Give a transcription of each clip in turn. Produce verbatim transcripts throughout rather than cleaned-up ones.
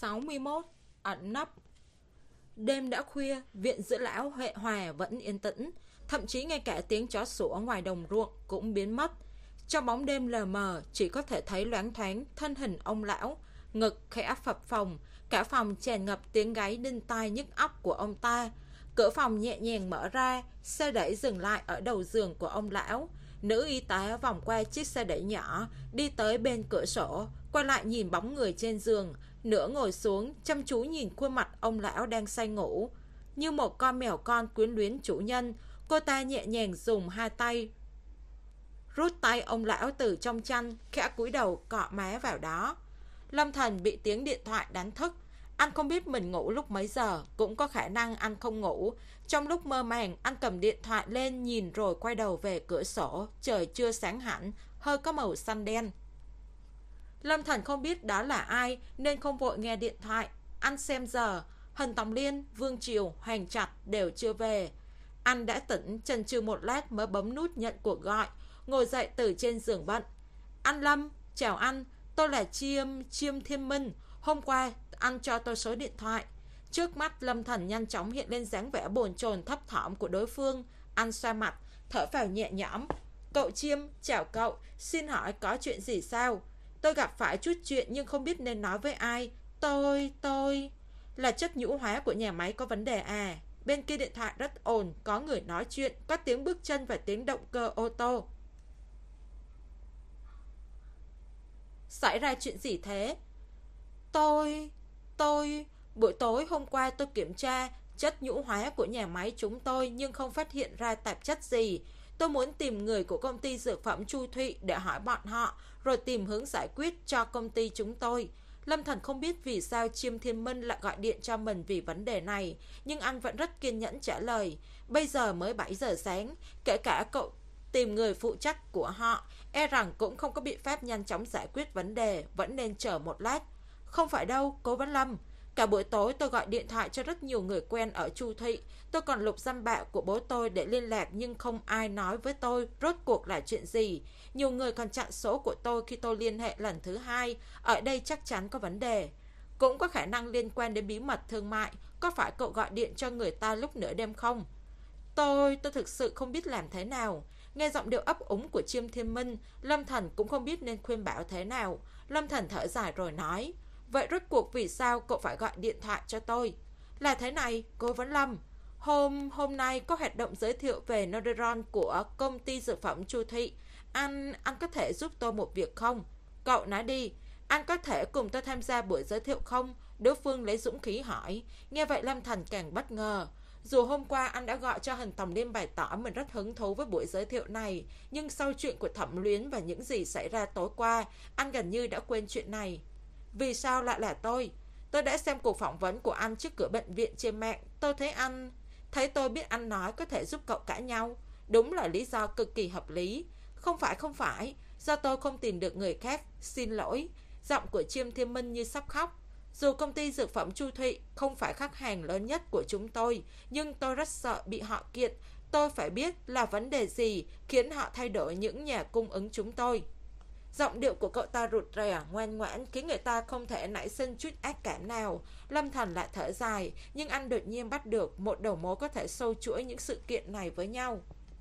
sáu mươi mốt. Ẩn nấp. Đêm đã khuya, viện dưỡng lão Huệ Hòa vẫn yên tĩnh, thậm chí ngay cả tiếng chó sủa ngoài đồng ruộng cũng biến mất. Trong bóng đêm lờ mờ, chỉ có thể thấy loáng thoáng thân hình ông lão, ngực khẽ phập phồng, cả phòng tràn ngập tiếng gáy đinh tai nhức óc của ông ta. Cửa phòng nhẹ nhàng mở ra, xe đẩy dừng lại ở đầu giường của ông lão. Nữ y tá vòng qua chiếc xe đẩy nhỏ, đi tới bên cửa sổ, quay lại nhìn bóng người trên giường, nửa ngồi xuống, chăm chú nhìn khuôn mặt ông lão đang say ngủ. Như một con mèo con quyến luyến chủ nhân, cô ta nhẹ nhàng dùng hai tay rút tay ông lão từ trong chăn, khẽ cúi đầu cọ má vào đó. Lâm Thần bị tiếng điện thoại đánh thức. Anh không biết mình ngủ lúc mấy giờ, cũng có khả năng anh không ngủ. Trong lúc mơ màng, anh cầm điện thoại lên nhìn rồi quay đầu về cửa sổ. Trời chưa sáng hẳn, hơi có màu xanh đen. Lâm Thần không biết đó là ai nên không vội nghe điện thoại. Anh xem giờ, Hần Tòng Liên, Vương Triều, Hoàng Trạch đều chưa về. Anh đã tỉnh, chần chừ một lát mới bấm nút nhận cuộc gọi, ngồi dậy từ trên giường bận. Anh Lâm, chào anh, tôi là Chiêm, Chiêm Thiên Minh. Hôm qua anh cho tôi số điện thoại. Trước mắt Lâm Thần nhanh chóng hiện lên dáng vẻ bồn chồn thấp thỏm của đối phương. Anh xoa mặt, thở phào nhẹ nhõm. Cậu Chiêm, chào cậu, xin hỏi có chuyện gì sao? Tôi gặp phải chút chuyện nhưng không biết nên nói với ai. Tôi, tôi... Là chất nhũ hóa của nhà máy có vấn đề à? Bên kia điện thoại rất ồn, có người nói chuyện, có tiếng bước chân và tiếng động cơ ô tô. Xảy ra chuyện gì thế? Tôi... tôi... Buổi tối hôm qua tôi kiểm tra chất nhũ hóa của nhà máy chúng tôi nhưng không phát hiện ra tạp chất gì. Tôi muốn tìm người của công ty dược phẩm Chu Thụy để hỏi bọn họ, rồi tìm hướng giải quyết cho công ty chúng tôi. Lâm Thần không biết vì sao Chiêm Thiên Minh lại gọi điện cho mình vì vấn đề này, nhưng anh vẫn rất kiên nhẫn trả lời. Bây giờ mới bảy giờ sáng, kể cả cậu tìm người phụ trách của họ, e rằng cũng không có biện pháp nhanh chóng giải quyết vấn đề, vẫn nên chờ một lát. Không phải đâu, Cố Vấn Lâm. Cả buổi tối tôi gọi điện thoại cho rất nhiều người quen ở Chu Thụy. Tôi còn lục danh bạ của bố tôi để liên lạc nhưng không ai nói với tôi rốt cuộc là chuyện gì. Nhiều người còn chặn số của tôi khi tôi liên hệ lần thứ hai. Ở đây chắc chắn có vấn đề. Cũng có khả năng liên quan đến bí mật thương mại. Có phải cậu gọi điện cho người ta lúc nửa đêm không? Tôi, tôi thực sự không biết làm thế nào. Nghe giọng điệu ấp úng của Chiêm Thiên Minh, Lâm Thần cũng không biết nên khuyên bảo thế nào. Lâm Thần thở dài rồi nói: Vậy rốt cuộc vì sao cậu phải gọi điện thoại cho tôi? Là thế này, Cố Vấn Lâm. Hôm hôm nay có hoạt động giới thiệu về Nordiron của công ty dược phẩm Chu Thụy. Anh, anh có thể giúp tôi một việc không? Cậu nói đi, anh có thể cùng tôi tham gia buổi giới thiệu không? Đối phương lấy dũng khí hỏi. Nghe vậy Lâm Thần càng bất ngờ. Dù hôm qua anh đã gọi cho Hần Tòng Liên bày tỏ mình rất hứng thú với buổi giới thiệu này, nhưng sau chuyện của Thẩm Luyến và những gì xảy ra tối qua, anh gần như đã quên chuyện này. Vì sao lại là tôi? Tôi đã xem cuộc phỏng vấn của anh trước cửa bệnh viện trên mạng. Tôi thấy anh... Thấy tôi biết anh nói có thể giúp cậu cãi nhau. Đúng là lý do cực kỳ hợp lý. Không phải không phải, do tôi không tìm được người khác. Xin lỗi. Giọng của Chiêm Thiên Minh như sắp khóc. Dù công ty dược phẩm Chu Thụy không phải khách hàng lớn nhất của chúng tôi, nhưng tôi rất sợ bị họ kiện. Tôi phải biết là vấn đề gì khiến họ thay đổi những nhà cung ứng chúng tôi. Giọng điệu của cậu ta rụt rè, ngoan ngoãn, khiến người ta không thể nảy sinh chút ác cảm nào. Lâm Thần lại thở dài, nhưng anh đột nhiên bắt được một đầu mối có thể sâu chuỗi những sự kiện này với nhau.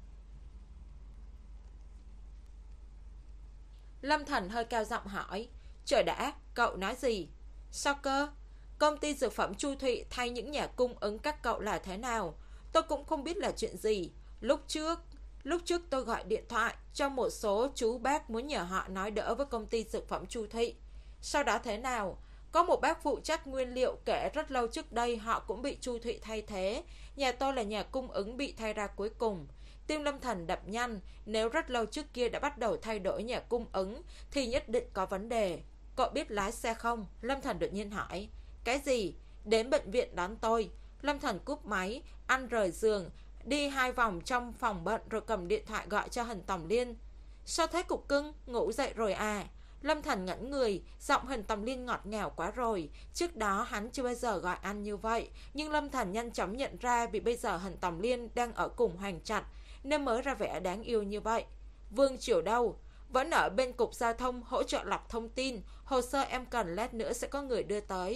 Lâm Thần hơi cao giọng hỏi: Trời đã, cậu nói gì? Sao cơ? Công ty dược phẩm Chu Thụy thay những nhà cung ứng các cậu là thế nào? Tôi cũng không biết là chuyện gì. Lúc trước Lúc trước tôi gọi điện thoại cho một số chú bác muốn nhờ họ nói đỡ với công ty dược phẩm Chu Thụy. Sau đó thế nào? Có một bác phụ trách nguyên liệu kể rất lâu trước đây họ cũng bị Chu Thụy thay thế. Nhà tôi là nhà cung ứng bị thay ra cuối cùng. Tim Lâm Thần đập nhanh. Nếu rất lâu trước kia đã bắt đầu thay đổi nhà cung ứng thì nhất định có vấn đề. Cậu biết lái xe không? Lâm Thần đột nhiên hỏi. Cái gì? Đến bệnh viện đón tôi. Lâm Thần cúp máy. Anh rời giường, đi hai vòng trong phòng bệnh rồi cầm điện thoại gọi cho Hần Tòng Liên. Sao thế cục cưng, ngủ dậy rồi à? Lâm Thần ngẩn người, giọng Hần Tòng Liên ngọt ngào quá rồi. Trước đó hắn chưa bao giờ gọi anh như vậy, nhưng Lâm Thần nhanh chóng nhận ra vì bây giờ Hần Tòng Liên đang ở cùng Hoàng Trạch nên mới ra vẻ đáng yêu như vậy. Vương Triều đâu? Vẫn ở bên cục giao thông hỗ trợ lọc thông tin. Hồ sơ em cần lát nữa sẽ có người đưa tới.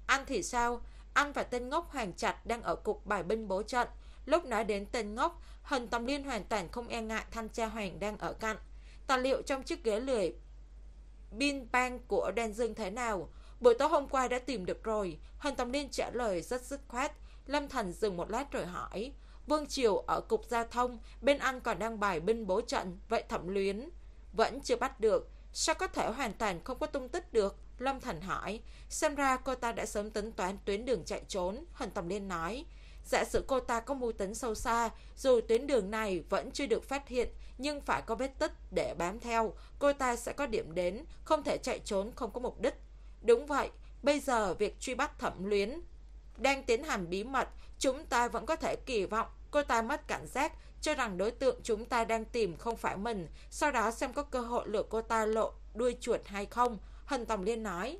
Anh thì sao? Anh và tên ngốc Hoàng Trạch đang ở cục bài binh bố trận. Lúc nói đến tên ngốc, Hình Tầm Liên hoàn toàn không e ngại thanh tra Hoàng đang ở cạnh. Tài liệu trong chiếc ghế lười bin bang của Đan Dương thế nào? Buổi tối hôm qua đã tìm được rồi. Hình Tầm Liên trả lời rất dứt khoát. Lâm Thành dừng một lát rồi hỏi. Vương Triều ở cục giao thông, bên anh còn đang bài binh bố trận, vậy Thẩm Luyến vẫn chưa bắt được. Sao có thể hoàn toàn không có tung tích được? Lâm Thành hỏi. Xem ra cô ta đã sớm tính toán tuyến đường chạy trốn. Hình Tầm Liên nói. Giả sử cô ta có mưu tính sâu xa, dù tuyến đường này vẫn chưa được phát hiện, nhưng phải có vết tích để bám theo, cô ta sẽ có điểm đến, không thể chạy trốn không có mục đích. Đúng vậy, bây giờ việc truy bắt Thẩm Luyến đang tiến hành bí mật, chúng ta vẫn có thể kỳ vọng cô ta mất cảnh giác, cho rằng đối tượng chúng ta đang tìm không phải mình, sau đó xem có cơ hội lừa cô ta lộ đuôi chuột hay không. Hình Tầm Liên nói.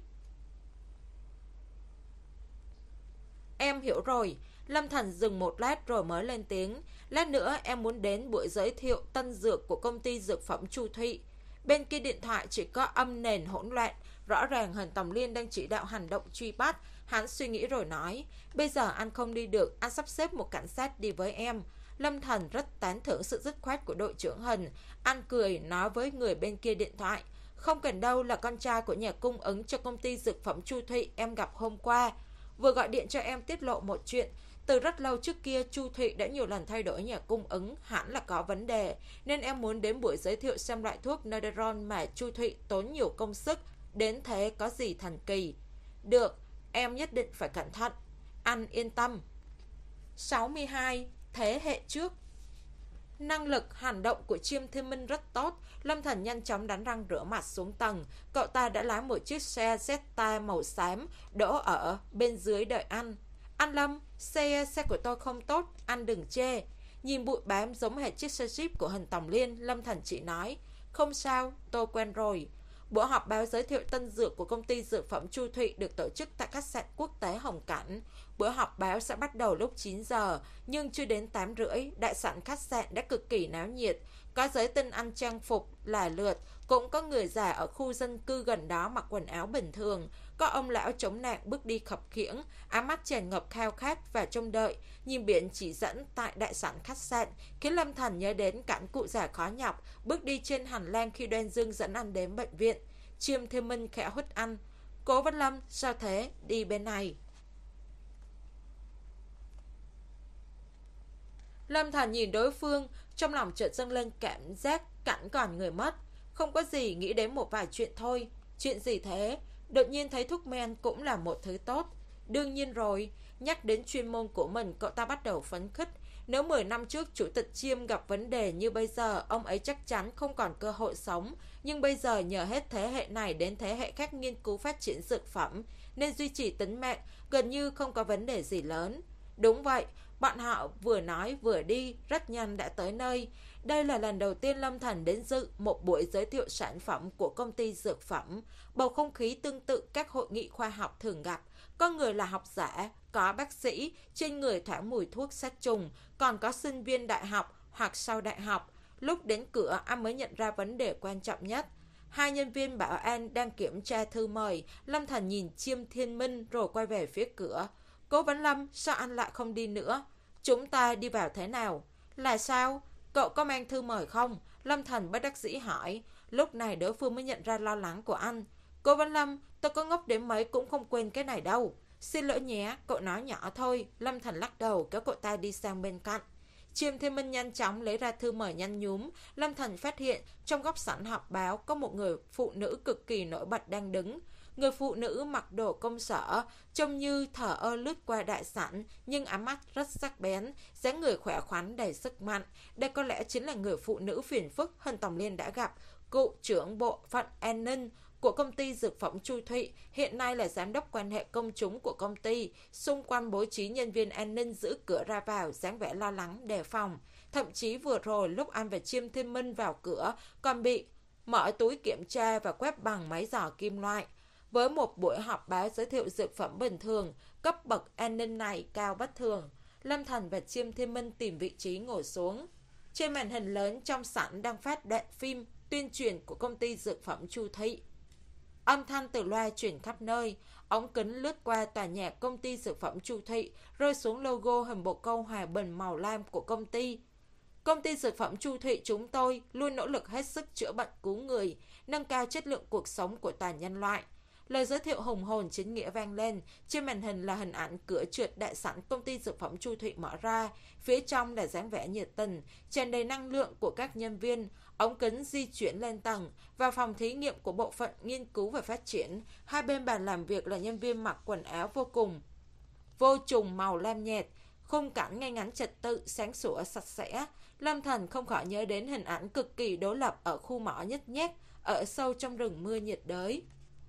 Em hiểu rồi. Lâm Thành dừng một lát rồi mới lên tiếng. Lát nữa em muốn đến buổi giới thiệu tân dược của công ty dược phẩm Chu Thụy. Bên kia điện thoại chỉ có âm nền hỗn loạn. Rõ ràng Hình Tầm Liên đang chỉ đạo hành động truy bắt. Hắn suy nghĩ rồi nói. Bây giờ anh không đi được, anh sắp xếp một cảnh sát đi với em. Lâm Thành rất tán thưởng sự dứt khoát của đội trưởng Hình. Anh cười nói với người bên kia điện thoại. Không cần đâu, là con trai của nhà cung ứng cho công ty dược phẩm Chu Thụy em gặp hôm qua. Vừa gọi điện cho em tiết lộ một chuyện. Từ rất lâu trước kia, Chu Thụy đã nhiều lần thay đổi nhà cung ứng, hẳn là có vấn đề, nên em muốn đến buổi giới thiệu xem loại thuốc Nederon mà Chu Thụy tốn nhiều công sức, đến thế có gì thần kỳ. Được, em nhất định phải cẩn thận. Anh yên tâm. sáu mươi hai. Thế hệ trước. Năng lực hành động của Chiêm Thiên Minh rất tốt. Lâm Thành nhanh chóng đánh răng rửa mặt xuống tầng. Cậu ta đã lái một chiếc xe Jetta màu xám đỗ ở bên dưới đợi anh. Anh Lâm, xe xe của tôi không tốt, anh đừng chê. Nhìn bụi bám giống hệt chiếc xe Jeep của Hình Tầm Liên, Lâm Thành chỉ nói. Không sao, tôi quen rồi. Buổi họp báo giới thiệu tân dược của công ty dược phẩm Chu Thụy được tổ chức tại khách sạn quốc tế Hồng Cảnh. Buổi họp báo sẽ bắt đầu lúc chín giờ, nhưng chưa đến tám rưỡi, đại sảnh khách sạn đã cực kỳ náo nhiệt. Có giới tinh anh trang phục là lượt, cũng có người già ở khu dân cư gần đó mặc quần áo bình thường. Có ông lão chống nạn bước đi khập khiễng, ám mắt tràn ngập khao khát và trông đợi. Nhìn biển chỉ dẫn tại đại sảnh khách sạn khiến Lâm Thành nhớ đến cảnh cụ già khó nhọc bước đi trên hành lang khi Đoan Dương dẫn anh đến bệnh viện. Chiêm Thiên Minh khẽ hút anh. Cố Văn Lâm, sao thế? Đi bên này. Lâm Thành nhìn đối phương, trong lòng chợt dâng lên cảm giác cảnh còn người mất. Không có gì, nghĩ đến một vài chuyện thôi. Chuyện gì thế? Đột nhiên thấy thuốc men cũng là một thứ tốt. Đương nhiên rồi. Nhắc đến chuyên môn của mình, cậu ta bắt đầu phấn khích. Nếu mười năm trước Chủ tịch Chiêm gặp vấn đề như bây giờ, ông ấy chắc chắn không còn cơ hội sống. Nhưng bây giờ nhờ hết thế hệ này đến thế hệ khác nghiên cứu phát triển dược phẩm, nên duy trì tính mạng, gần như không có vấn đề gì lớn. Đúng vậy, bọn họ vừa nói vừa đi, rất nhanh đã tới nơi. Đây là lần đầu tiên Lâm Thành đến dự một buổi giới thiệu sản phẩm của công ty dược phẩm. Bầu không khí tương tự các hội nghị khoa học thường gặp. Có người là học giả, có bác sĩ, trên người thoảng mùi thuốc sát trùng, còn có sinh viên đại học hoặc sau đại học. Lúc đến cửa, anh mới nhận ra vấn đề quan trọng nhất. Hai nhân viên bảo an đang kiểm tra thư mời. Lâm Thành nhìn Chiêm Thiên Minh rồi quay về phía cửa. Cố Vấn Lâm, sao anh lại không đi nữa? Chúng ta đi vào thế nào? Là sao? Cậu có mang thư mời không? Lâm Thành bất đắc dĩ hỏi. Lúc này đối phương mới nhận ra lo lắng của anh. Cố Văn Lâm, tôi có ngốc đến mấy cũng không quên cái này đâu. Xin lỗi nhé, cậu nói nhỏ thôi. Lâm Thành lắc đầu kéo cậu ta đi sang bên cạnh. Chiêm Thiên Minh nhanh chóng lấy ra thư mời nhăn nhúm. Lâm Thành phát hiện trong góc sảnh họp báo có một người phụ nữ cực kỳ nổi bật đang đứng. Người phụ nữ mặc đồ công sở, trông như thở ơ lướt qua đại sảnh, nhưng ám mắt rất sắc bén, dáng người khỏe khoắn đầy sức mạnh. Đây có lẽ chính là người phụ nữ phiền phức Hình Tầm Liên đã gặp, cựu trưởng bộ phận an ninh của công ty dược phẩm Chu Thụy, hiện nay là giám đốc quan hệ công chúng của công ty. Xung quanh bố trí nhân viên an ninh giữ cửa ra vào, dáng vẻ lo lắng đề phòng. Thậm chí vừa rồi lúc anh và Chiêm Thiên Minh vào cửa còn bị mở túi kiểm tra và quét bằng máy giò kim loại. Với một buổi họp báo giới thiệu dược phẩm bình thường, cấp bậc an ninh này cao bất thường. Lâm Thành và Chiêm Thiên Minh tìm vị trí ngồi xuống. Trên màn hình lớn trong sảnh đang phát đoạn phim tuyên truyền của công ty dược phẩm Chu Thụy. Âm thanh từ loa truyền khắp nơi. Ống kính lướt qua tòa nhà công ty dược phẩm Chu Thụy, rơi xuống logo hình bồ câu hòa bình màu lam của công ty. Công ty dược phẩm Chu Thụy chúng tôi luôn nỗ lực hết sức chữa bệnh cứu người, nâng cao chất lượng cuộc sống của toàn nhân loại. Lời giới thiệu hùng hồn chính nghĩa vang lên. Trên màn hình là hình ảnh cửa trượt đại sảnh công ty dược phẩm Chu Thụy mở ra. Phía trong là dáng vẻ nhiệt tình, tràn đầy năng lượng của các nhân viên. Ống kính di chuyển lên tầng, vào phòng thí nghiệm của bộ phận nghiên cứu và phát triển. Hai bên bàn làm việc là nhân viên mặc quần áo vô cùng vô trùng màu lam nhạt. Khung cảnh ngay ngắn trật tự, sáng sủa, sạch sẽ. Lâm Thần không khỏi nhớ đến hình ảnh cực kỳ đối lập ở khu mỏ nhếch nhác, ở sâu trong rừng mưa nhiệt đới.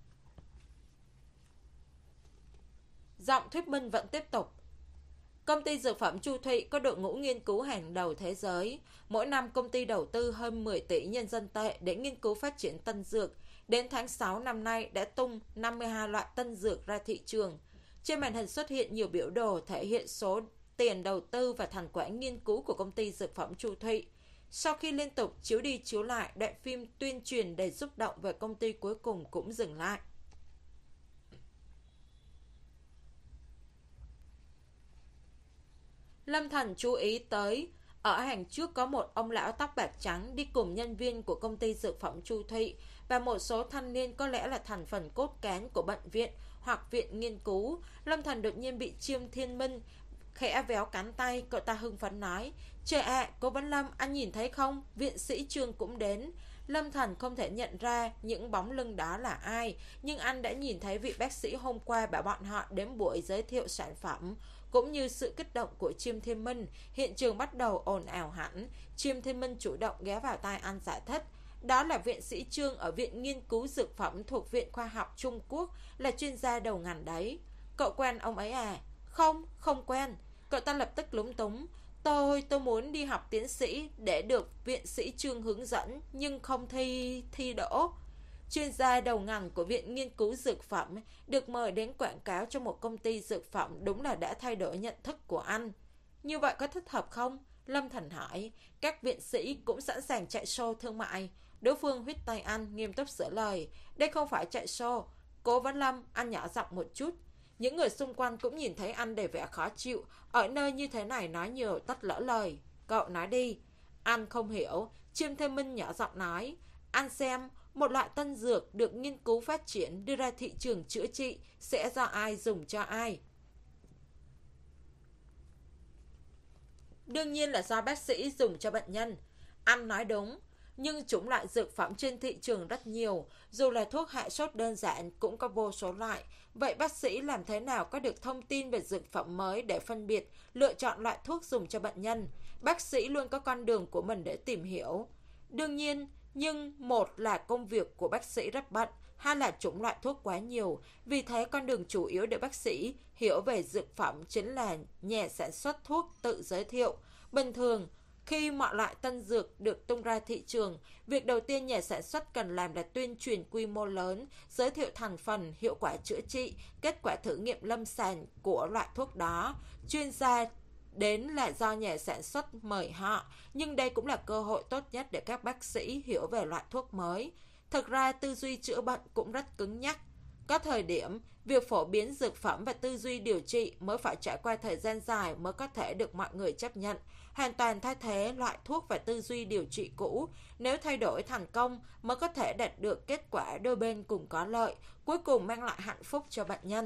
Giọng thuyết minh vẫn tiếp tục. Công ty dược phẩm Chu Thụy có đội ngũ nghiên cứu hàng đầu thế giới. Mỗi năm công ty đầu tư hơn mười tỷ nhân dân tệ để nghiên cứu phát triển tân dược. Đến tháng sáu năm nay đã tung năm mươi hai loại tân dược ra thị trường. Trên màn hình xuất hiện nhiều biểu đồ thể hiện số tiền đầu tư và thành quả nghiên cứu của công ty dược phẩm Chu Thụy. Sau khi liên tục chiếu đi chiếu lại, đoạn phim tuyên truyền đầy xúc động về công ty cuối cùng cũng dừng lại. Lâm Thần chú ý tới, ở hàng trước có một ông lão tóc bạc trắng đi cùng nhân viên của công ty dược phẩm Chu Thụy và một số thanh niên có lẽ là thành phần cốt cán của bệnh viện hoặc viện nghiên cứu. Lâm Thần đột nhiên bị Chiêm Thiên Minh khẽ véo cánh tay, cậu ta hưng phấn nói: "Trời ạ, à, Cố Vấn Lâm, anh nhìn thấy không? Viện sĩ Trương cũng đến." Lâm Thần không thể nhận ra những bóng lưng đó là ai, nhưng anh đã nhìn thấy vị bác sĩ hôm qua bảo bọn họ đến buổi giới thiệu sản phẩm. Cũng như sự kích động của Chiêm Thiên Minh, hiện trường bắt đầu ồn ào hẳn. Chiêm Thiên Minh chủ động ghé vào tai anh giải thích: "Đó là viện sĩ Trương ở Viện Nghiên cứu Dược phẩm thuộc Viện Khoa học Trung Quốc, là chuyên gia đầu ngành đấy." "Cậu quen ông ấy à?" "Không, không quen." Cậu ta lập tức lúng túng: Tôi, tôi muốn đi học tiến sĩ để được viện sĩ Trương hướng dẫn, nhưng không thi, thi đỗ." Chuyên gia đầu ngành của Viện Nghiên cứu Dược phẩm được mời đến quảng cáo cho một công ty dược phẩm, đúng là đã thay đổi nhận thức của anh. "Như vậy có thích hợp không?" Lâm Thần hỏi. "Các viện sĩ cũng sẵn sàng chạy show thương mại." Đối phương huýt tay anh, nghiêm túc sửa lời: "Đây không phải chạy show." "Cố Vấn Lâm," anh nhỏ giọng một chút. Những người xung quanh cũng nhìn thấy anh đầy vẻ khó chịu. Ở nơi như thế này nói nhiều tất lỡ lời. "Cậu nói đi." Anh không hiểu. Chiêm Thêm Minh nhỏ giọng nói: "Anh xem, một loại tân dược được nghiên cứu phát triển đưa ra thị trường chữa trị sẽ do ai dùng cho ai?" "Đương nhiên là do bác sĩ dùng cho bệnh nhân." Anh nói đúng. Nhưng chủng loại dược phẩm trên thị trường rất nhiều, dù là thuốc hạ sốt đơn giản cũng có vô số loại. Vậy bác sĩ làm thế nào có được thông tin về dược phẩm mới để phân biệt, lựa chọn loại thuốc dùng cho bệnh nhân? Bác sĩ luôn có con đường của mình để tìm hiểu. Đương nhiên, nhưng một là công việc của bác sĩ rất bận, hai là chủng loại thuốc quá nhiều. Vì thế con đường chủ yếu để bác sĩ hiểu về dược phẩm chính là nhà sản xuất thuốc tự giới thiệu. Bình thường, khi mọi loại tân dược được tung ra thị trường, việc đầu tiên nhà sản xuất cần làm là tuyên truyền quy mô lớn, giới thiệu thành phần, hiệu quả chữa trị, kết quả thử nghiệm lâm sàng của loại thuốc đó. Chuyên gia đến là do nhà sản xuất mời họ, nhưng đây cũng là cơ hội tốt nhất để các bác sĩ hiểu về loại thuốc mới. Thực ra tư duy chữa bệnh cũng rất cứng nhắc. Có thời điểm, việc phổ biến dược phẩm và tư duy điều trị mới phải trải qua thời gian dài mới có thể được mọi người chấp nhận. Hoàn toàn thay thế loại thuốc và tư duy điều trị cũ. Nếu thay đổi thành công mới có thể đạt được kết quả đôi bên cùng có lợi, cuối cùng mang lại hạnh phúc cho bệnh nhân.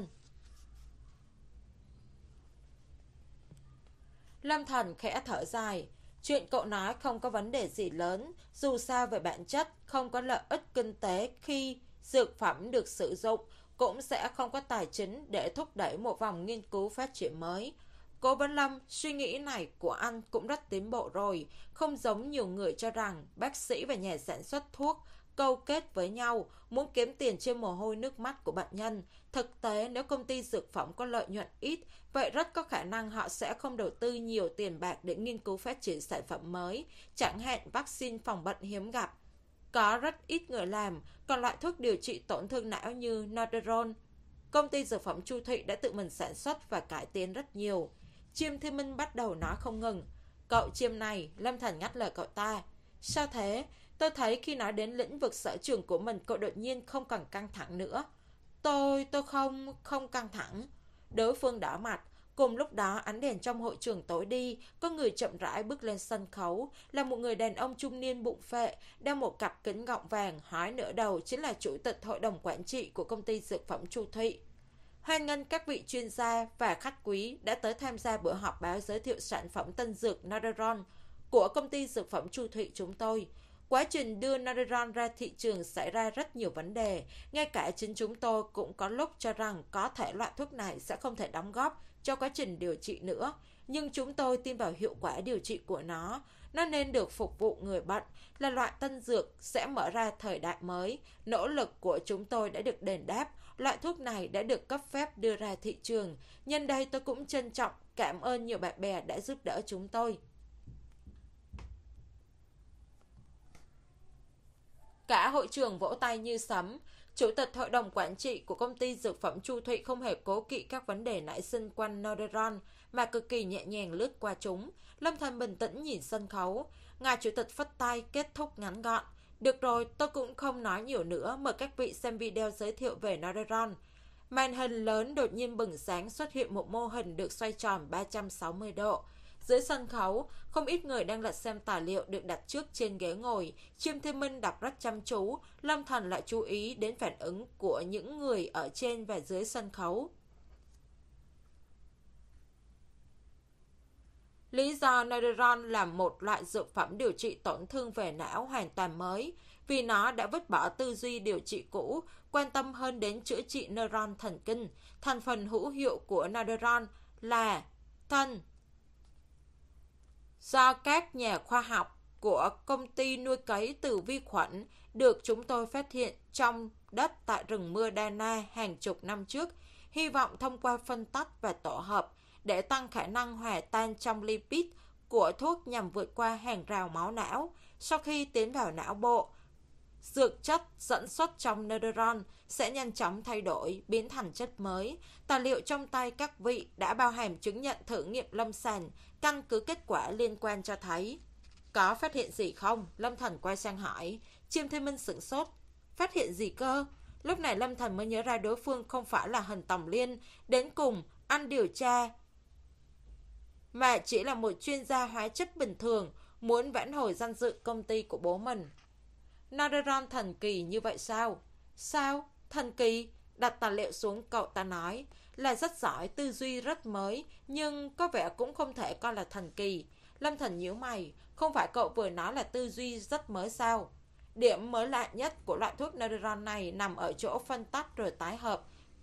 Lâm Thần khẽ thở dài. Chuyện cậu nói không có vấn đề gì lớn. Dù sao về bản chất không có lợi ích kinh tế khi dược phẩm được sử dụng, cũng sẽ không có tài chính để thúc đẩy một vòng nghiên cứu phát triển mới. Cố Vấn Lâm, suy nghĩ này của anh cũng rất tiến bộ rồi. Không giống nhiều người cho rằng bác sĩ và nhà sản xuất thuốc câu kết với nhau, muốn kiếm tiền trên mồ hôi nước mắt của bệnh nhân. Thực tế, nếu công ty dược phẩm có lợi nhuận ít, vậy rất có khả năng họ sẽ không đầu tư nhiều tiền bạc để nghiên cứu phát triển sản phẩm mới, chẳng hạn vaccine phòng bệnh hiếm gặp. Có rất ít người làm, còn loại thuốc điều trị tổn thương não như Norderol, công ty dược phẩm Chu Thụy đã tự mình sản xuất và cải tiến rất nhiều. Chiêm Thiên Minh bắt đầu nói không ngừng. Cậu Chiêm này, Lâm Thần ngắt lời cậu ta. Sao thế? Tôi thấy khi nói đến lĩnh vực sở trường của mình, cậu đột nhiên không còn căng thẳng nữa. Tôi, tôi không, không căng thẳng. Đối phương đỏ mặt. Cùng lúc đó, ánh đèn trong hội trường tối đi, có người chậm rãi bước lên sân khấu, là một người đàn ông trung niên bụng phệ, đeo một cặp kính gọng vàng, hói nửa đầu, chính là chủ tịch hội đồng quản trị của công ty dược phẩm Chu Thụy. Hoan nghênh các vị chuyên gia và khách quý đã tới tham gia bữa họp báo giới thiệu sản phẩm tân dược Nordiron của công ty dược phẩm Chu Thụy chúng tôi. Quá trình đưa Nordiron ra thị trường xảy ra rất nhiều vấn đề, ngay cả chính chúng tôi cũng có lúc cho rằng có thể loại thuốc này sẽ không thể đóng góp cho quá trình điều trị nữa, nhưng chúng tôi tin vào hiệu quả điều trị của nó. Nó nên được phục vụ người bệnh, là loại tân dược sẽ mở ra thời đại mới. Nỗ lực của chúng tôi đã được đền đáp, loại thuốc này đã được cấp phép đưa ra thị trường. Nhân đây tôi cũng trân trọng cảm ơn nhiều bạn bè đã giúp đỡ chúng tôi. Cả hội trường vỗ tay như sấm. Chủ tịch hội đồng quản trị của công ty dược phẩm Chu Thụy không hề cố kỵ các vấn đề nảy sinh quanh Nordiron, mà cực kỳ nhẹ nhàng lướt qua chúng. Lâm Thành bình tĩnh nhìn sân khấu. Ngài chủ tịch phất tay kết thúc ngắn gọn. Được rồi, tôi cũng không nói nhiều nữa, mời các vị xem video giới thiệu về Nordiron. Màn hình lớn đột nhiên bừng sáng, xuất hiện một mô hình được xoay tròn ba trăm sáu mươi độ. Dưới sân khấu, không ít người đang lật xem tài liệu được đặt trước trên ghế ngồi. Chiêm Thiên Minh đọc rất chăm chú, Lâm Thành lại chú ý đến phản ứng của những người ở trên và dưới sân khấu. Lý do Nordiron là một loại dược phẩm điều trị tổn thương về não hoàn toàn mới, vì nó đã vứt bỏ tư duy điều trị cũ, quan tâm hơn đến chữa trị neuron thần kinh. Thành phần hữu hiệu của Nordiron là thân. Do các nhà khoa học của công ty nuôi cấy từ vi khuẩn được chúng tôi phát hiện trong đất tại rừng mưa Dana hàng chục năm trước, hy vọng thông qua phân tách và tổ hợp để tăng khả năng hòa tan trong lipid của thuốc nhằm vượt qua hàng rào máu não. Sau khi tiến vào não bộ, dược chất dẫn xuất trong Nordiron sẽ nhanh chóng thay đổi, biến thành chất mới. Tài liệu trong tay các vị đã bao hàm chứng nhận thử nghiệm lâm sàng, căn cứ kết quả liên quan cho thấy. Có phát hiện gì không? Lâm Thần quay sang hỏi. Chiêm Thiên Minh sửng sốt. Phát hiện gì cơ? Lúc này Lâm Thần mới nhớ ra đối phương không phải là Hần Tòng Liên đến cùng anh điều tra, mà chỉ là một chuyên gia hóa chất bình thường, muốn vãn hồi danh dự công ty của bố mình. Nordiron thần kỳ như vậy sao? Sao? Thần kỳ? Đặt tài liệu xuống, cậu ta nói. Là rất giỏi, tư duy rất mới, nhưng có vẻ cũng không thể coi là thần kỳ. Lâm Thần nhíu mày. Không phải cậu vừa nói là tư duy rất mới sao? Điểm mới lạ nhất của loại thuốc Nordiron này nằm ở chỗ phân tách rồi tái hợp,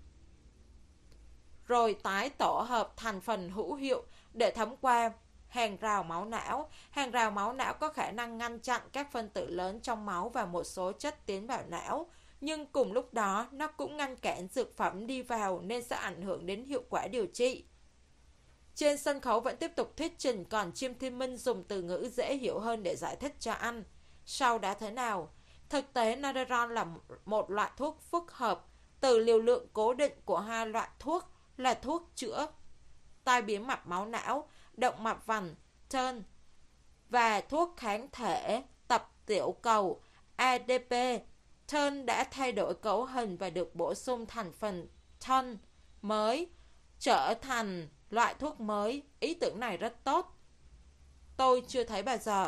rồi tái tổ hợp thành phần hữu hiệu để thấm qua hàng rào máu não. Hàng rào máu não có khả năng ngăn chặn các phân tử lớn trong máu và một số chất tiến vào não, nhưng cùng lúc đó nó cũng ngăn cản dược phẩm đi vào nên sẽ ảnh hưởng đến hiệu quả điều trị. Trên sân khấu vẫn tiếp tục thuyết trình, còn Chiêm Thiên Minh dùng từ ngữ dễ hiểu hơn để giải thích cho anh. Sau đã thế nào? Thực tế Nordiron là một loại thuốc phức hợp từ liều lượng cố định của hai loại thuốc là thuốc chữa tai biến mạch máu não, động mạch vành, turn, và thuốc kháng thể tập tiểu cầu a đê pê. Turn đã thay đổi cấu hình và được bổ sung thành phần turn mới, trở thành loại thuốc mới. Ý tưởng này rất tốt. Tôi chưa thấy bao giờ.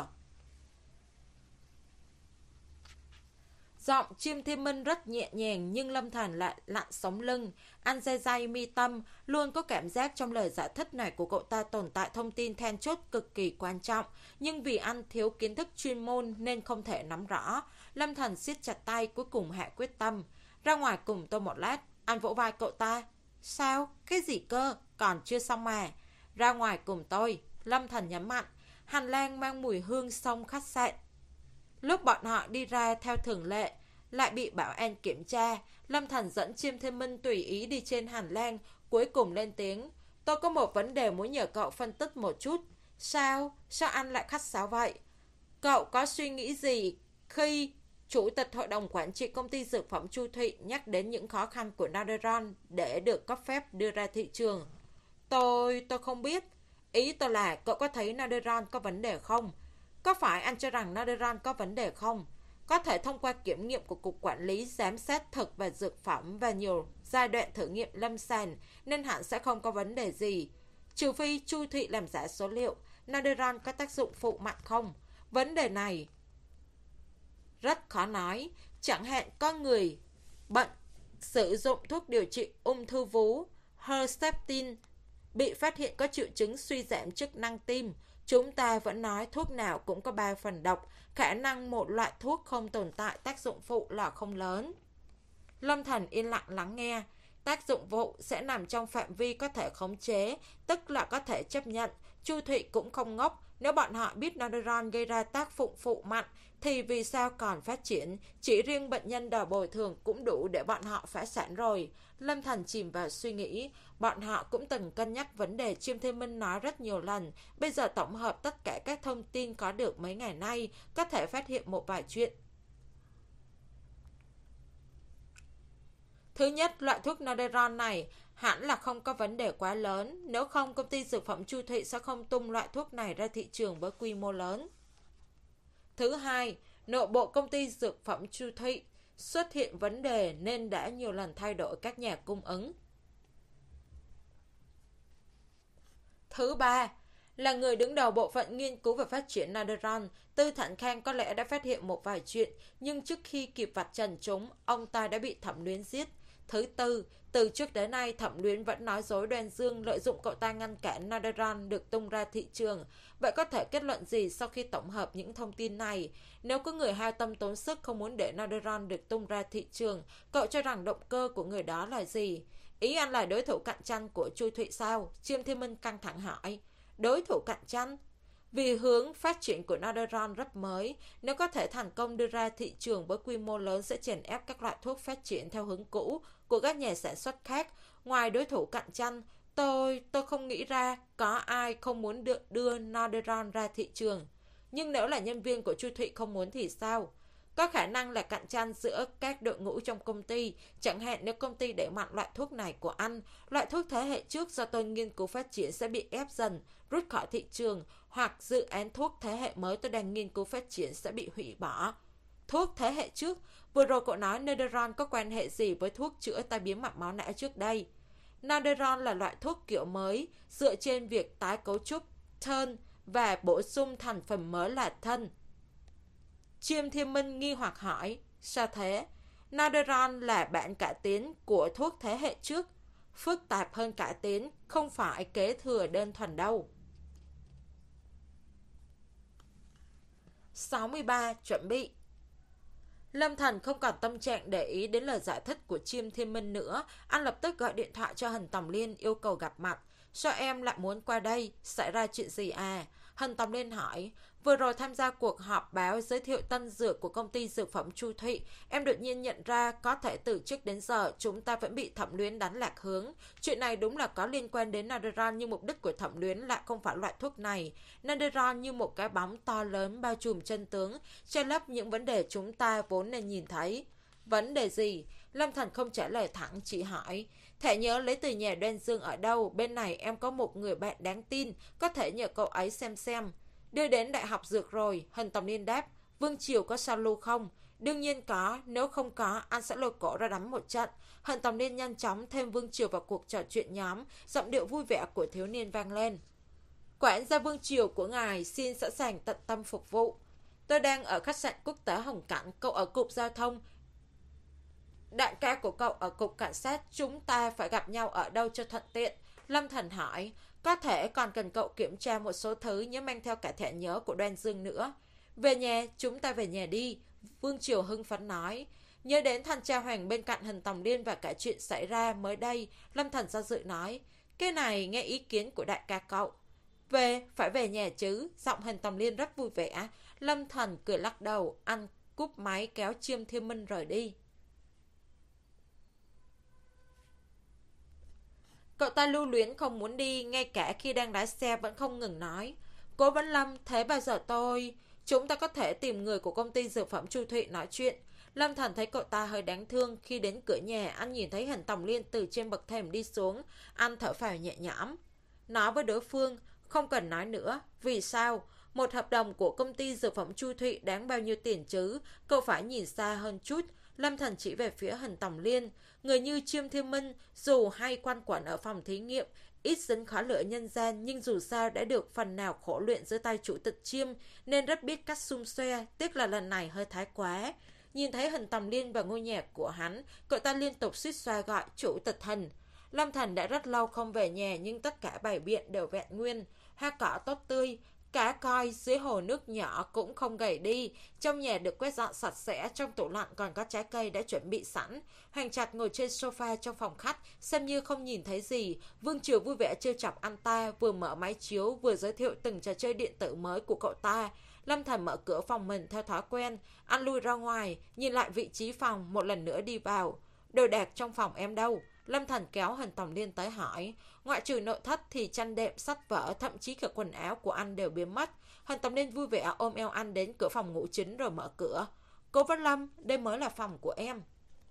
Giọng Chiêm Thiên Minh rất nhẹ nhàng, nhưng Lâm Thành lại lặn sống lưng. Anh day day mi tâm, luôn có cảm giác trong lời giải thích này của cậu ta tồn tại thông tin then chốt cực kỳ quan trọng, nhưng vì anh thiếu kiến thức chuyên môn nên không thể nắm rõ. Lâm Thành siết chặt tay, cuối cùng hạ quyết tâm. Ra ngoài cùng tôi một lát. Anh vỗ vai cậu ta. Sao? Cái gì cơ? Còn chưa xong mà. Ra ngoài cùng tôi. Lâm Thành nhấn mạnh. Hành lang mang mùi hương sông khách sạn. Lúc bọn họ đi ra theo thường lệ, lại bị bảo an kiểm tra. Lâm Thành dẫn Chiêm Thiên Minh tùy ý đi trên hành lang, cuối cùng lên tiếng. Tôi có một vấn đề muốn nhờ cậu phân tích một chút. Sao? Sao anh lại khách sáo vậy? Cậu có suy nghĩ gì khi Chủ tịch Hội đồng Quản trị Công ty Dược phẩm Chu Thụy nhắc đến những khó khăn của Nordiron để được cấp phép đưa ra thị trường? Tôi... tôi không biết. Ý tôi là cậu có thấy Nordiron có vấn đề không? Có phải anh cho rằng Nordiron có vấn đề không? có thể thông qua kiểm nghiệm của Cục Quản lý Giám sát Thực và Dược phẩm và nhiều giai đoạn thử nghiệm lâm sàng, nên hẳn sẽ không có vấn đề gì. Trừ phi Chu Thụy làm giả số liệu, Narderon có tác dụng phụ mạnh không? Vấn đề này rất khó nói. Chẳng hạn có người bệnh sử dụng thuốc điều trị ung thư vú Herceptin bị phát hiện có triệu chứng suy giảm chức năng tim. Chúng ta vẫn nói thuốc nào cũng có ba phần độc, khả năng một loại thuốc không tồn tại tác dụng phụ là không lớn. Lâm Thần yên lặng lắng nghe. Tác dụng phụ sẽ nằm trong phạm vi có thể khống chế, tức là có thể chấp nhận. Chu Thụy cũng không ngốc. Nếu bọn họ biết Narderon gây ra tác dụng phụ mạnh, thì vì sao còn phát triển? Chỉ riêng bệnh nhân đòi bồi thường cũng đủ để bọn họ phá sản rồi. Lâm Thần chìm vào suy nghĩ. Bọn họ cũng từng cân nhắc vấn đề Chiêm Thiên Minh nói rất nhiều lần. Bây giờ tổng hợp tất cả các thông tin có được mấy ngày nay, có thể phát hiện một vài chuyện. Thứ nhất, loại thuốc Narderon này hẳn là không có vấn đề quá lớn. Nếu không, công ty dược phẩm Chu Thụy sẽ không tung loại thuốc này ra thị trường với quy mô lớn. Thứ hai, nội bộ công ty dược phẩm Chu Thụy xuất hiện vấn đề nên đã nhiều lần thay đổi các nhà cung ứng. Thứ ba, là người đứng đầu bộ phận nghiên cứu và phát triển Narderon, Tư Thản Khang có lẽ đã phát hiện một vài chuyện, nhưng trước khi kịp vạch trần chúng, ông ta đã bị Thẩm Luyến giết. Thứ tư, từ trước đến nay Thẩm Luyến vẫn nói dối Đoan Dương, lợi dụng cậu ta ngăn cản Narderon được tung ra thị trường. Vậy có thể kết luận gì sau khi tổng hợp những thông tin này? Nếu có người hao tâm tốn sức không muốn để Narderon được tung ra thị trường, cậu cho rằng động cơ của người đó là gì? Ý anh là đối thủ cạnh tranh của Chu Thụy sao? Chiêm Thiên Minh căng thẳng hỏi. Đối thủ cạnh tranh? Vì hướng phát triển của Narderon rất mới, nếu có thể thành công đưa ra thị trường với quy mô lớn sẽ chèn ép các loại thuốc phát triển theo hướng cũ của các nhà sản xuất khác. Ngoài đối thủ cạnh tranh, tôi tôi không nghĩ ra có ai không muốn đưa, đưa Narderon ra thị trường. Nhưng nếu là nhân viên của Chu Thụy không muốn thì sao? Có khả năng là cạnh tranh giữa các đội ngũ trong công ty. Chẳng hạn nếu công ty đẩy mạnh loại thuốc này của anh, loại thuốc thế hệ trước do tôi nghiên cứu phát triển sẽ bị ép dần, rút khỏi thị trường, hoặc dự án thuốc thế hệ mới tôi đang nghiên cứu phát triển sẽ bị hủy bỏ. Thuốc thế hệ trước? Vừa rồi cậu nói Narderon có quan hệ gì với thuốc chữa tai biến mạch máu não trước đây? Narderon là loại thuốc kiểu mới, dựa trên việc tái cấu trúc thân và bổ sung thành phần mới là thân. Chiêm Thiên Minh nghi hoặc hỏi, sao thế? Narderon là bản cải tiến của thuốc thế hệ trước, phức tạp hơn cải tiến, không phải kế thừa đơn thuần đâu. sáu mươi ba. Chuẩn bị. Lâm Thần không còn tâm trạng để ý đến lời giải thích của Chiêm Thiên Minh nữa. Anh lập tức gọi điện thoại cho Hần Tòng Liên yêu cầu gặp mặt. Sao em lại muốn qua đây? Xảy ra chuyện gì à? Hần Tòng Liên hỏi. Vừa rồi tham gia cuộc họp báo giới thiệu tân dược của công ty dược phẩm Chu Thụy, em đột nhiên nhận ra có thể từ trước đến giờ chúng ta vẫn bị Thẩm Luyến đánh lạc hướng. Chuyện này đúng là có liên quan đến Narderon, nhưng mục đích của Thẩm Luyến lại không phải loại thuốc này. Narderon như một cái bóng to lớn bao trùm chân tướng, che lấp những vấn đề chúng ta vốn nên nhìn thấy. Vấn đề gì? Lâm Thần không trả lời thẳng, chỉ hỏi. Thẻ nhớ lấy từ nhà Đoan Dương ở đâu? Bên này em có một người bạn đáng tin, có thể nhờ cậu ấy xem xem. Đưa đến Đại học Dược rồi, Hần Tòng Liên đáp. Vương Triều có sao lưu không? Đương nhiên có, nếu không có, anh sẽ lôi cổ ra đánh một trận. Hần Tòng Liên nhanh chóng thêm Vương Triều vào cuộc trò chuyện nhóm, giọng điệu vui vẻ của thiếu niên vang lên. Quản gia Vương Triều của ngài xin sẵn sàng tận tâm phục vụ. Tôi đang ở khách sạn quốc tế Hồng Cảnh, cậu ở cục giao thông. Đại ca của cậu ở cục cảnh sát, chúng ta phải gặp nhau ở đâu cho thuận tiện? Lâm Thần hỏi. Có thể còn cần cậu kiểm tra một số thứ, nhớ mang theo cả thẻ nhớ của Đoan Dương nữa. Về nhà, chúng ta về nhà đi, Vương Triều hưng phấn nói. Nhớ đến thanh tra Hoàng bên cạnh Hần Tòng Liên và cả chuyện xảy ra mới đây, Lâm Thần do dự nói. Cái này nghe ý kiến của đại ca cậu. Về, phải về nhà chứ, giọng Hần Tòng Liên rất vui vẻ. Lâm Thần cười lắc đầu, anh cúp máy kéo Chiêm Thiên Minh rời đi. Cậu ta lưu luyến không muốn đi, ngay cả khi đang lái xe vẫn không ngừng nói. Cố Vấn Lâm, thế bao giờ tôi... Chúng ta có thể tìm người của công ty dược phẩm Chu Thụy nói chuyện. Lâm Thần thấy cậu ta hơi đáng thương. Khi đến cửa nhà, anh nhìn thấy Hần Tòng Liên từ trên bậc thềm đi xuống. Anh thở phào nhẹ nhõm. Nói với đối phương, không cần nói nữa. Vì sao? Một hợp đồng của công ty dược phẩm Chu Thụy đáng bao nhiêu tiền chứ? Cậu phải nhìn xa hơn chút. Lâm Thần chỉ về phía Hần Tòng Liên. Người như Chiêm Thiên Minh, dù hay quan quẩn ở phòng thí nghiệm, ít dính khói lửa nhân gian, nhưng dù sao đã được phần nào khổ luyện dưới tay chủ tịch Chiêm, nên rất biết cách xung xoe, tiếc là lần này hơi thái quá. Nhìn thấy Hần Tòng Liên và ngôi nhà của hắn, cậu ta liên tục suýt xoa gọi chủ tịch Hần. Lâm Thần đã rất lâu không về nhà, nhưng tất cả bày biện đều vẹn nguyên. Hoa cỏ tốt tươi, cá coi dưới hồ nước nhỏ cũng không gầy đi. Trong nhà được quét dọn sạch sẽ, trong tủ lạnh còn có trái cây đã chuẩn bị sẵn. Hoành Trạch ngồi trên sofa trong phòng khách, xem như không nhìn thấy gì. Vương Triều vui vẻ trêu chọc anh ta, vừa mở máy chiếu vừa giới thiệu từng trò chơi điện tử mới của cậu ta. Lâm Thần mở cửa phòng mình theo thói quen, anh lui ra ngoài, nhìn lại vị trí phòng, một lần nữa đi vào. Đồ đạc trong phòng em đâu? Lâm Thần kéo Hần Tòng Liên tới hỏi. Ngoại trừ nội thất thì chăn đệm, sách vở, thậm chí cả quần áo của anh đều biến mất. Hần Tòng Liên vui vẻ ôm eo anh đến cửa phòng ngủ chính rồi mở cửa. Cố Văn Lâm, đây mới là phòng của em.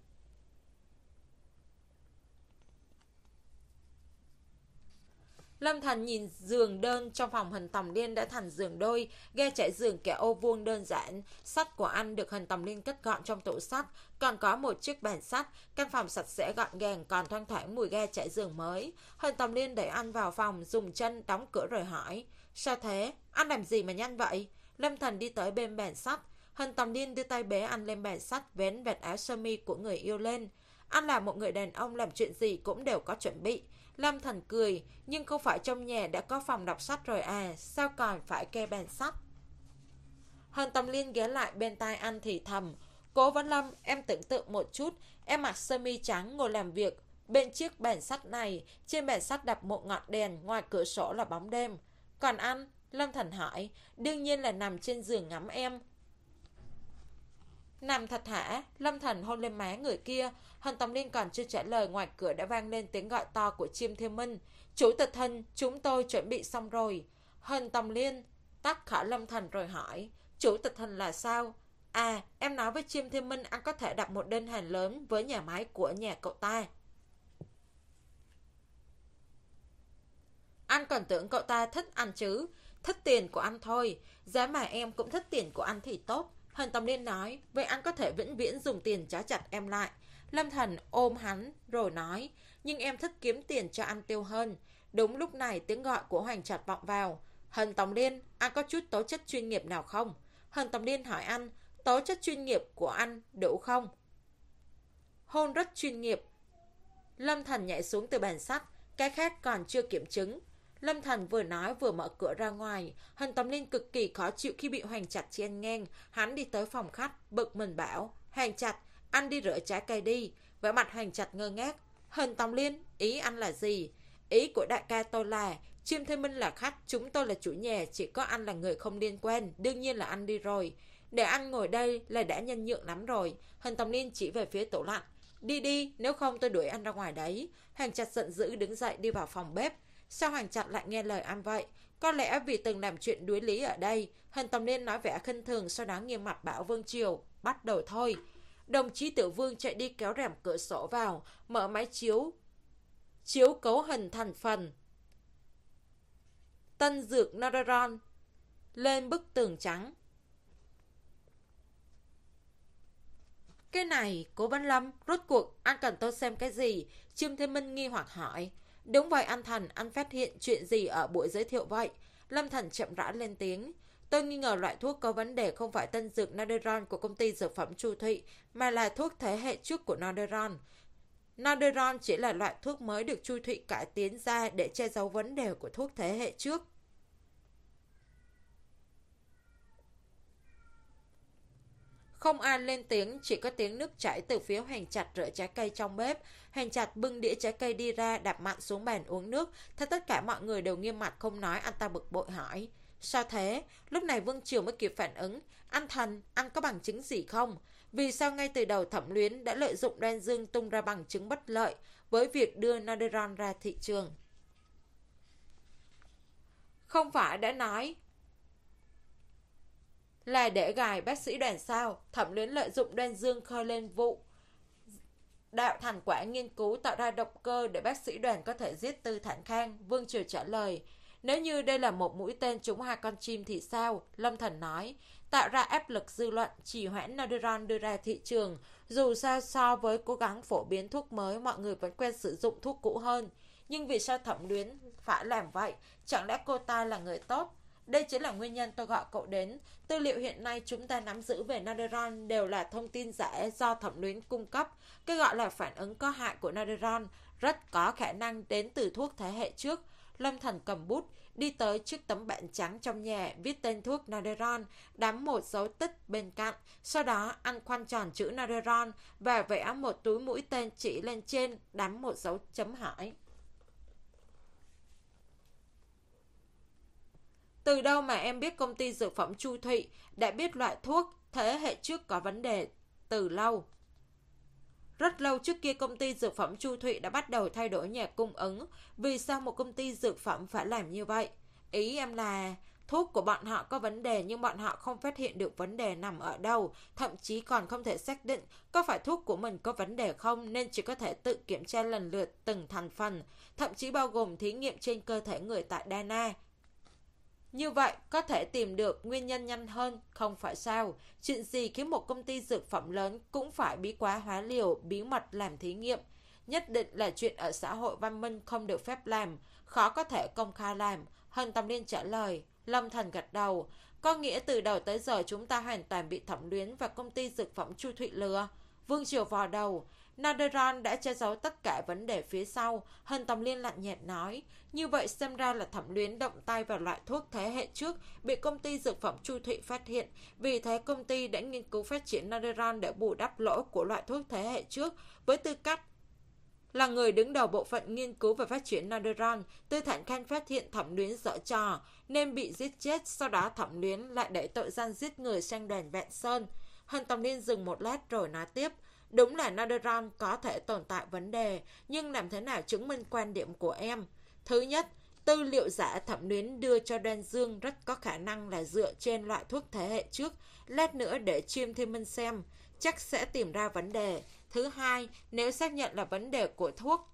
Lâm Thần nhìn giường đơn trong phòng Hần Tòng Liên đã thành giường đôi, ghe trải giường kẻ ô vuông đơn giản. Sách của anh được Hần Tòng Liên cất gọn trong tủ sách, còn có một chiếc bàn sách. Căn phòng sạch sẽ gọn gàng, còn thoang thoảng mùi ghe trải giường mới. Hần Tòng Liên đẩy anh vào phòng, dùng chân đóng cửa rồi hỏi. Sao thế? Anh làm gì mà nhanh vậy? Lâm Thần đi tới bên bàn sách. Hần Tòng Liên đưa tay bế anh lên bàn sách, vén vạt áo sơ mi của người yêu lên. Anh là một người đàn ông, làm chuyện gì cũng đều có chuẩn bị. Lâm Thần cười, nhưng không phải trong nhà đã có phòng đọc sách rồi à, sao còn phải kê bàn sách? Hần Tòng Liên ghé lại bên tai anh thì thầm. Cố Văn Lâm, em tưởng tượng một chút, em mặc sơ mi trắng ngồi làm việc bên chiếc bàn sách này, trên bàn sách đặt một ngọn đèn, ngoài cửa sổ là bóng đêm. Còn anh? Lâm Thần hỏi. Đương nhiên là nằm trên giường ngắm em. Nằm thật hả? Lâm Thần hôn lên má người kia. Hần Tòng Liên còn chưa trả lời, ngoài cửa đã vang lên tiếng gọi to của Chiêm Thiên Minh. Chủ tịch Hần, chúng tôi chuẩn bị xong rồi. Hần Tòng Liên tắt khỏi Lâm Thần rồi hỏi. Chủ tịch Hần là sao? À, em nói với Chiêm Thiên Minh anh có thể đặt một đơn hàng lớn với nhà máy của nhà cậu ta. Anh còn tưởng cậu ta thích anh chứ? Thích tiền của anh thôi. Giá mà em cũng thích tiền của anh thì tốt. Hần Tòng Liên nói. Vậy anh có thể vĩnh viễn dùng tiền trói chặt em lại. Lâm Thần ôm hắn rồi nói. Nhưng em thích kiếm tiền cho anh tiêu hơn. Đúng lúc này tiếng gọi của Hoành Trạch vọng vào. Hần Tòng Liên, anh có chút tố chất chuyên nghiệp nào không? Hần Tòng Liên hỏi anh. Tố chất chuyên nghiệp của anh đủ không? Hôn rất chuyên nghiệp. Lâm Thần nhảy xuống từ bàn sách. Cái khác còn chưa kiểm chứng. Lâm Thần vừa nói vừa mở cửa ra ngoài. Hần Tòng Liên cực kỳ khó chịu khi bị Hoành Trạch chen ngang. Hắn đi tới phòng khách, bực mình bảo. Hoành Trạch, anh đi rửa trái cây đi. Vẻ mặt Hoành Trạch ngơ ngác. Hần Tòng Liên, ý anh là gì? Ý của đại ca tôi là Chiêm Thiên Minh là khách, chúng tôi là chủ nhà, chỉ có anh là người không liên quan. Đương nhiên là anh đi rồi. Để anh ngồi đây là đã nhân nhượng lắm rồi. Hần Tòng Liên chỉ về phía tủ lạnh. Đi đi, nếu không tôi đuổi anh ra ngoài đấy. Hoành Trạch giận dữ đứng dậy đi vào phòng bếp. Sao Hoành Trạch lại nghe lời anh vậy? Có lẽ vì từng làm chuyện đuối lý ở đây. Hần Tòng Liên nói vẻ khinh thường, sau đó nghiêm mặt bảo Vương Triều. Bắt đầu thôi. Đồng chí Tiểu Vương chạy đi kéo rèm cửa sổ vào, mở máy chiếu. Chiếu cấu hình thành phần tân dược Norderon lên bức tường trắng. Cái này, Cố Văn Lâm, rốt cuộc anh cần tôi xem cái gì? Chiêm Thiên Minh nghi hoặc hỏi. Đúng vậy anh Thần, anh phát hiện chuyện gì ở buổi giới thiệu vậy? Lâm Thần chậm rãi lên tiếng. Tôi nghi ngờ loại thuốc có vấn đề không phải tân dược Norderon của công ty dược phẩm Chu Thụy, mà là thuốc thế hệ trước của Norderon. Norderon chỉ là loại thuốc mới được Chu Thụy cải tiến ra để che giấu vấn đề của thuốc thế hệ trước. Không ai lên tiếng, chỉ có tiếng nước chảy từ phía Hoành Trạch rửa trái cây trong bếp. Hoành Trạch bưng đĩa trái cây đi ra, đạp mạnh xuống bàn uống nước. Thấy tất cả mọi người đều nghiêm mặt không nói, anh ta bực bội hỏi. Sao thế? Lúc này Vương Triều mới kịp phản ứng. Anh Thần, anh có bằng chứng gì không? Vì sao ngay từ đầu Thẩm Luyến đã lợi dụng Đoan Dương tung ra bằng chứng bất lợi với việc đưa Norderon ra thị trường? Không phải đã nói là để gài bác sĩ Đoàn sao? Thẩm Luyến lợi dụng Đoan Dương khơi lên vụ đạo thành quả nghiên cứu tạo ra động cơ để bác sĩ Đoàn có thể giết Tư Thản Khang. Vương Triều trả lời. Nếu như đây là một mũi tên trúng hai con chim thì sao? Lâm Thần nói. Tạo ra áp lực dư luận, trì hoãn Narderon đưa ra thị trường. Dù sao so với cố gắng phổ biến thuốc mới, mọi người vẫn quen sử dụng thuốc cũ hơn. Nhưng vì sao Thẩm Luyến phải làm vậy? Chẳng lẽ cô ta là người tốt? Đây chính là nguyên nhân tôi gọi cậu đến. Tư liệu hiện nay chúng ta nắm giữ về Narderon đều là thông tin giả do Thẩm Luyến cung cấp. Cái gọi là phản ứng có hại của Narderon rất có khả năng đến từ thuốc thế hệ trước. Lâm Thần cầm bút, đi tới trước tấm bảng trắng trong nhà, viết tên thuốc Narderon, đắm một dấu tích bên cạnh. Sau đó ăn khoanh tròn chữ Narderon và vẽ một túi mũi tên chỉ lên trên, đắm một dấu chấm hỏi. Từ đâu mà em biết công ty dược phẩm Chu Thụy đã biết loại thuốc thế hệ trước có vấn đề từ lâu? Rất lâu trước kia công ty dược phẩm Chu Thụy đã bắt đầu thay đổi nhà cung ứng. Vì sao một công ty dược phẩm phải làm như vậy? Ý em là thuốc của bọn họ có vấn đề nhưng bọn họ không phát hiện được vấn đề nằm ở đâu, thậm chí còn không thể xác định có phải thuốc của mình có vấn đề không, nên chỉ có thể tự kiểm tra lần lượt từng thành phần, thậm chí bao gồm thí nghiệm trên cơ thể người tại Dana. Như vậy có thể tìm được nguyên nhân nhanh hơn, không phải sao? Chuyện gì khiến một công ty dược phẩm lớn cũng phải bí quá hóa liều, bí mật làm thí nghiệm? Nhất định là chuyện ở xã hội văn minh không được phép làm, khó có thể công khai làm. Hân Tâm Liên trả lời. Lâm Thần gật đầu. Có nghĩa từ đầu tới giờ chúng ta hoàn toàn bị Thẩm Luyến và công ty dược phẩm Chu Thụy lừa. Vương Triều vò đầu. Narderon đã che giấu tất cả vấn đề phía sau. Hân Tâm Liên lạnh nhạt nói. Như vậy xem ra là Thẩm Luyến động tay vào loại thuốc thế hệ trước bị công ty dược phẩm Chu Thụy phát hiện. Vì thế công ty đã nghiên cứu phát triển Narderon để bù đắp lỗi của loại thuốc thế hệ trước. Với tư cách là người đứng đầu bộ phận nghiên cứu và phát triển Narderon, Tư Thản Khanh phát hiện Thẩm Luyến giở trò nên bị giết chết. Sau đó Thẩm Luyến lại đẩy tội danh giết người sang đoàn Vạn Sơn. Hân Tâm Liên dừng một lát rồi nói tiếp. Đúng là Narderon có thể tồn tại vấn đề, nhưng làm thế nào chứng minh quan điểm của em? Thứ nhất, tư liệu giả Thẩm Luyến đưa cho Đoan Dương rất có khả năng là dựa trên loại thuốc thế hệ trước. Lát nữa để Chiêm Thiên Minh xem, chắc sẽ tìm ra vấn đề. Thứ hai, nếu xác nhận là vấn đề của thuốc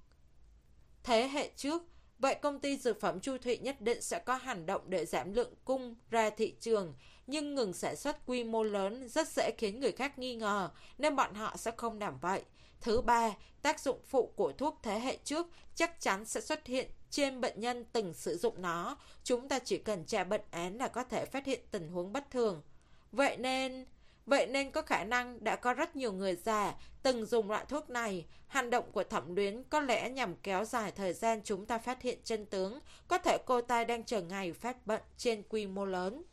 thế hệ trước, vậy công ty dược phẩm Chu Thụy nhất định sẽ có hành động để giảm lượng cung ra thị trường. Nhưng ngừng sản xuất quy mô lớn rất dễ khiến người khác nghi ngờ, nên bọn họ sẽ không làm vậy. Thứ ba, tác dụng phụ của thuốc thế hệ trước chắc chắn sẽ xuất hiện trên bệnh nhân từng sử dụng nó. Chúng ta chỉ cần tra bệnh án là có thể phát hiện tình huống bất thường. Vậy nên... Vậy nên có khả năng đã có rất nhiều người già từng dùng loại thuốc này. Hành động của Thẩm Luyến có lẽ nhằm kéo dài thời gian chúng ta phát hiện chân tướng. Có thể cô ta đang chờ ngày phát bệnh trên quy mô lớn.